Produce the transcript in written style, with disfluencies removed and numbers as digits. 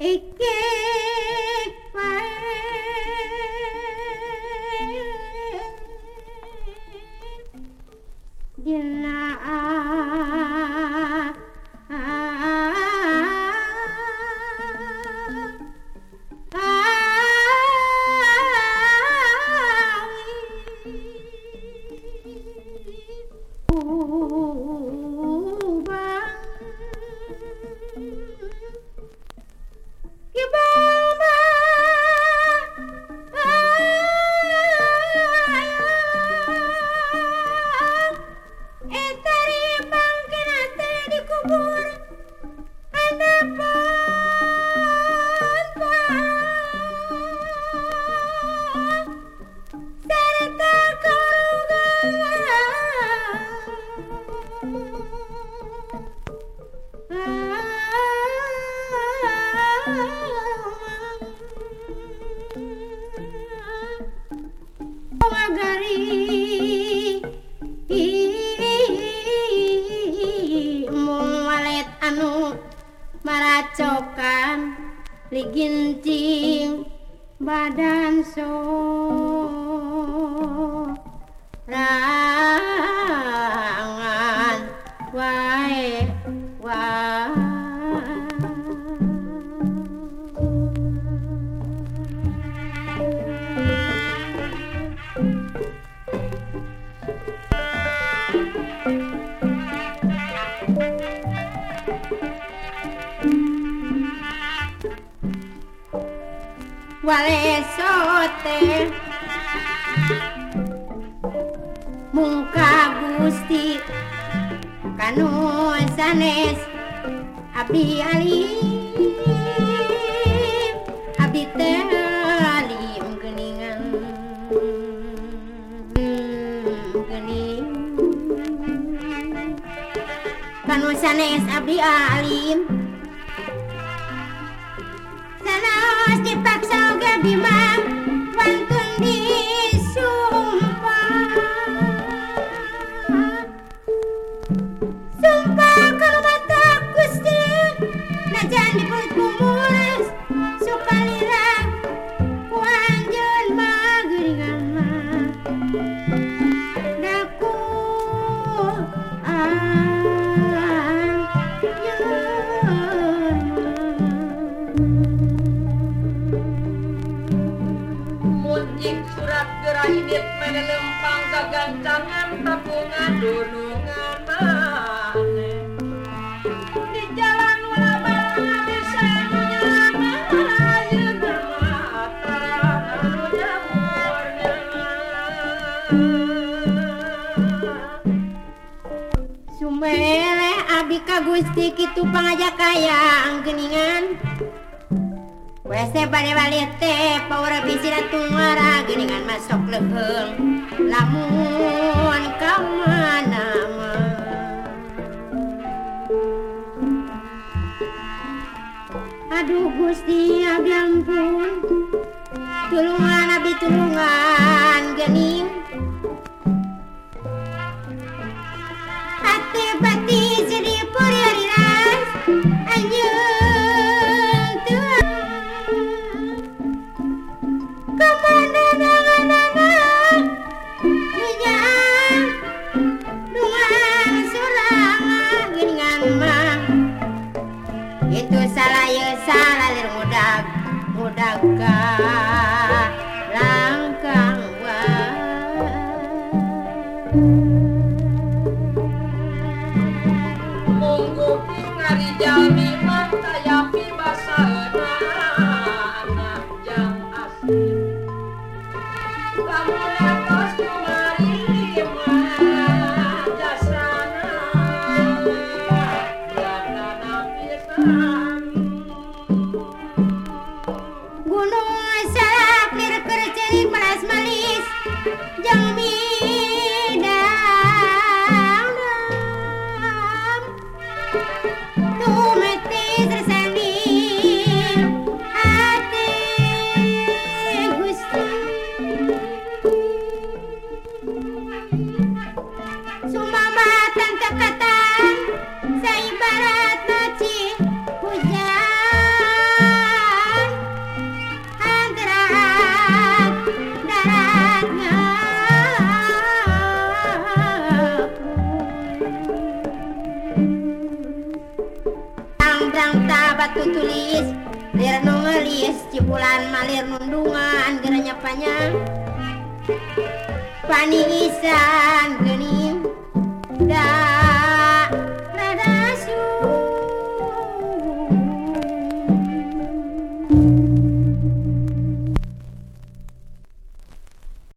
Iki wae dina maracokan liginting badan sorangan wae walesote mungka Gusti kanu sanes abdi alim abdi teh alim geuningan geuning kanu sanes abdi alim sanos dipaksa oge bimang wantun disumpah sumpah kalau mata Gusti najan dipulut kumus sukalira ku anjeun mah geuningan mah daku surat gerahinit menelempang kagancangan tapungan dunungan maneh di jalan wala-wala bisa menyelamat mata narunya murnya sumele abdi ka Gusti kitu pangajak kaya geuningan wese bade-bade teh paura bisina tungara geuningan masok leheung lamun ka mana mah aduh Gusti abdi ampun tulungan abdi tulungan geuning hati bati sedih puriariras anjeun itu salalir mudag ka langkang monggo ngari jalmi mah tayapi basaeuna anak jang asli lamun atos kumari mah jasana yadana pisan gunung salak lir keur ceurik malas malis jeung midang tumeti tersanding hati Gusti sumambatan tekatan saibarat maci hujan batu tulis lir nu ngelis cipulan malir nundungan geranya panjang panisan geuning da